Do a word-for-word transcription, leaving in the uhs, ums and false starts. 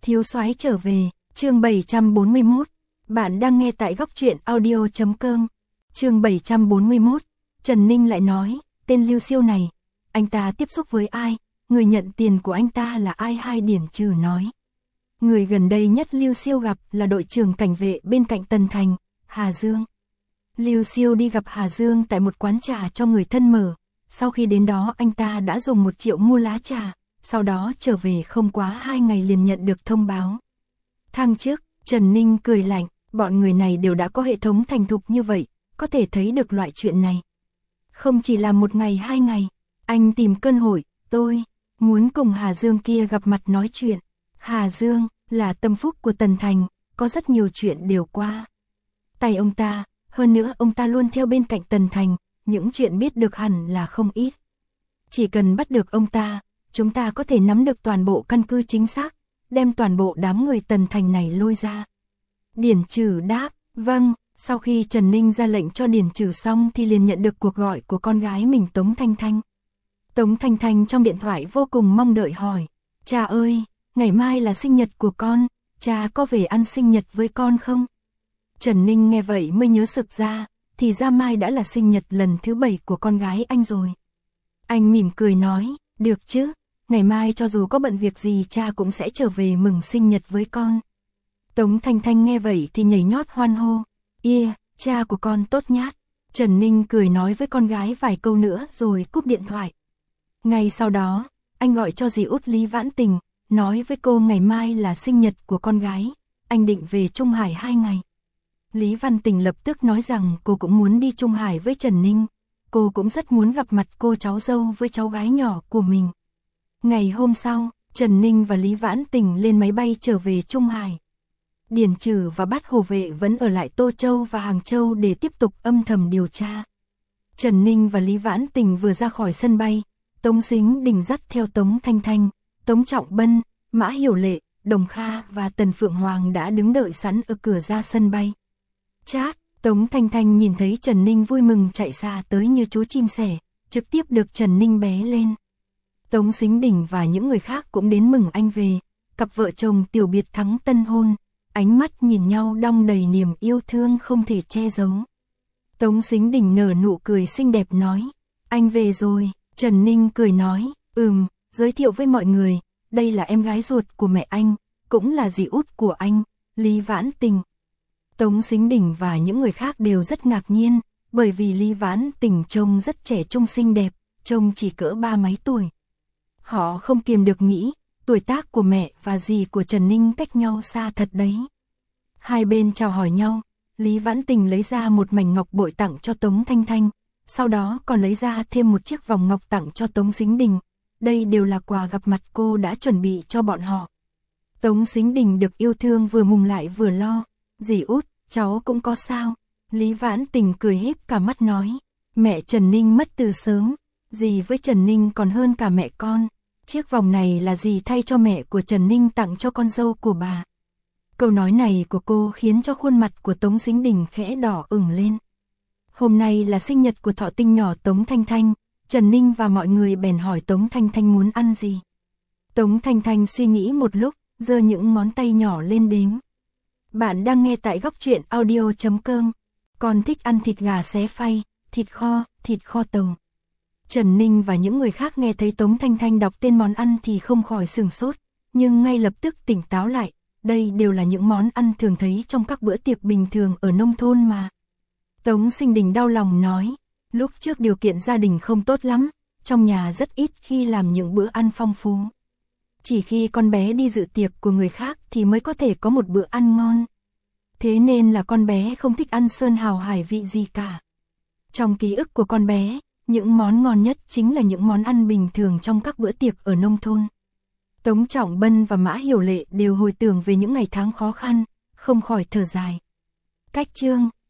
Thiếu soái trở về, chương bảy trăm bốn mươi mốt. Bạn đang nghe tại góc truyện audio chấm com. Chương bảy trăm bốn mươi mốt. Trần Ninh lại nói, tên Lưu Siêu này, anh ta tiếp xúc với ai, người nhận tiền của anh ta là ai? Hai Điển Trừ nói. Người gần đây nhất Lưu Siêu gặp là đội trưởng cảnh vệ bên cạnh Tần Thành, Hà Dương. Lưu Siêu đi gặp Hà Dương tại một quán trà cho người thân mở. Sau khi đến đó anh ta đã dùng một triệu mua lá trà, sau đó trở về không quá hai ngày liền nhận được thông báo thăng chức. Trần Ninh cười lạnh, bọn người này đều đã có hệ thống thành thục như vậy, có thể thấy được loại chuyện này. Không chỉ là một ngày hai ngày, anh tìm cơn hội, tôi muốn cùng Hà Dương kia gặp mặt nói chuyện. Hà Dương là tâm phúc của Tần Thành, có rất nhiều chuyện đều qua tay ông ta, hơn nữa ông ta luôn theo bên cạnh Tần Thành, những chuyện biết được hẳn là không ít. Chỉ cần bắt được ông ta, chúng ta có thể nắm được toàn bộ căn cứ chính xác, đem toàn bộ đám người Tần Thành này lôi ra. Điển Trừ đáp, vâng. Sau khi Trần Ninh ra lệnh cho Điển Trừ xong thì liền nhận được cuộc gọi của con gái mình Tống Thanh Thanh. Tống Thanh Thanh trong điện thoại vô cùng mong đợi hỏi, cha ơi, ngày mai là sinh nhật của con, cha có về ăn sinh nhật với con không? Trần Ninh nghe vậy mới nhớ sực ra, thì ra mai đã là sinh nhật lần thứ bảy của con gái anh rồi. Anh mỉm cười nói, được chứ, ngày mai cho dù có bận việc gì cha cũng sẽ trở về mừng sinh nhật với con. Tống Thanh Thanh nghe vậy thì nhảy nhót hoan hô, yeah, cha của con tốt nhát. Trần Ninh cười nói với con gái vài câu nữa rồi cúp điện thoại. Ngay sau đó, anh gọi cho dì út Lý Vãn Tình, nói với cô ngày mai là sinh nhật của con gái, anh định về Trung Hải hai ngày. Lý Văn Tình lập tức nói rằng cô cũng muốn đi Trung Hải với Trần Ninh, cô cũng rất muốn gặp mặt cô cháu dâu với cháu gái nhỏ của mình. Ngày hôm sau, Trần Ninh và Lý Vãn Tình lên máy bay trở về Trung Hải. Điển Trừ và Bát Hồ Vệ vẫn ở lại Tô Châu và Hàng Châu để tiếp tục âm thầm điều tra. Trần Ninh và Lý Vãn Tình vừa ra khỏi sân bay, Tống Sính Đình dắt theo Tống Thanh Thanh, Tống Trọng Bân, Mã Hiểu Lệ, Đồng Kha và Tần Phượng Hoàng đã đứng đợi sẵn ở cửa ra sân bay. Chát, Tống Thanh Thanh nhìn thấy Trần Ninh vui mừng chạy xa tới như chú chim sẻ, trực tiếp được Trần Ninh bé lên. Tống Sính Đình và những người khác cũng đến mừng anh về, cặp vợ chồng tiểu biệt thắng tân hôn, ánh mắt nhìn nhau đong đầy niềm yêu thương không thể che giấu. Tống Sính Đình nở nụ cười xinh đẹp nói, anh về rồi. Trần Ninh cười nói, ừm, giới thiệu với mọi người, đây là em gái ruột của mẹ anh, cũng là dì út của anh, Lý Vãn Tình. Tống Sính Đình và những người khác đều rất ngạc nhiên, bởi vì Lý Vãn Tình trông rất trẻ trung xinh đẹp, trông chỉ cỡ ba mấy tuổi. Họ không kiềm được nghĩ, tuổi tác của mẹ và dì của Trần Ninh cách nhau xa thật đấy. Hai bên chào hỏi nhau, Lý Vãn Tình lấy ra một mảnh ngọc bội tặng cho Tống Thanh Thanh, sau đó còn lấy ra thêm một chiếc vòng ngọc tặng cho Tống Sính Đình. Đây đều là quà gặp mặt cô đã chuẩn bị cho bọn họ. Tống Sính Đình được yêu thương vừa mừng lại vừa lo, dì út, cháu cũng có sao? Lý Vãn Tình cười híp cả mắt nói, mẹ Trần Ninh mất từ sớm, dì với Trần Ninh còn hơn cả mẹ con. Chiếc vòng này là dì thay cho mẹ của Trần Ninh tặng cho con dâu của bà. Câu nói này của cô khiến cho khuôn mặt của Tống Sính Đình khẽ đỏ ửng lên. Hôm nay là sinh nhật của thọ tinh nhỏ Tống Thanh Thanh, Trần Ninh và mọi người bèn hỏi Tống Thanh Thanh muốn ăn gì. Tống Thanh Thanh suy nghĩ một lúc, giơ những ngón tay nhỏ lên đếm. Bạn đang nghe tại góc truyện audio chấm com. Con thích ăn thịt gà xé phay, thịt kho, thịt kho tàu. Trần Ninh và những người khác nghe thấy Tống Thanh Thanh đọc tên món ăn thì không khỏi sửng sốt, nhưng ngay lập tức tỉnh táo lại, đây đều là những món ăn thường thấy trong các bữa tiệc bình thường ở nông thôn mà. Tống Sinh Đình đau lòng nói, lúc trước điều kiện gia đình không tốt lắm, trong nhà rất ít khi làm những bữa ăn phong phú. Chỉ khi con bé đi dự tiệc của người khác thì mới có thể có một bữa ăn ngon. Thế nên là con bé không thích ăn sơn hào hải vị gì cả. Trong ký ức của con bé, những món ngon nhất chính là những món ăn bình thường trong các bữa tiệc ở nông thôn. Tống Trọng Bân và Mã Hiểu Lệ đều hồi tưởng về những ngày tháng khó khăn, không khỏi thở dài. Cách chương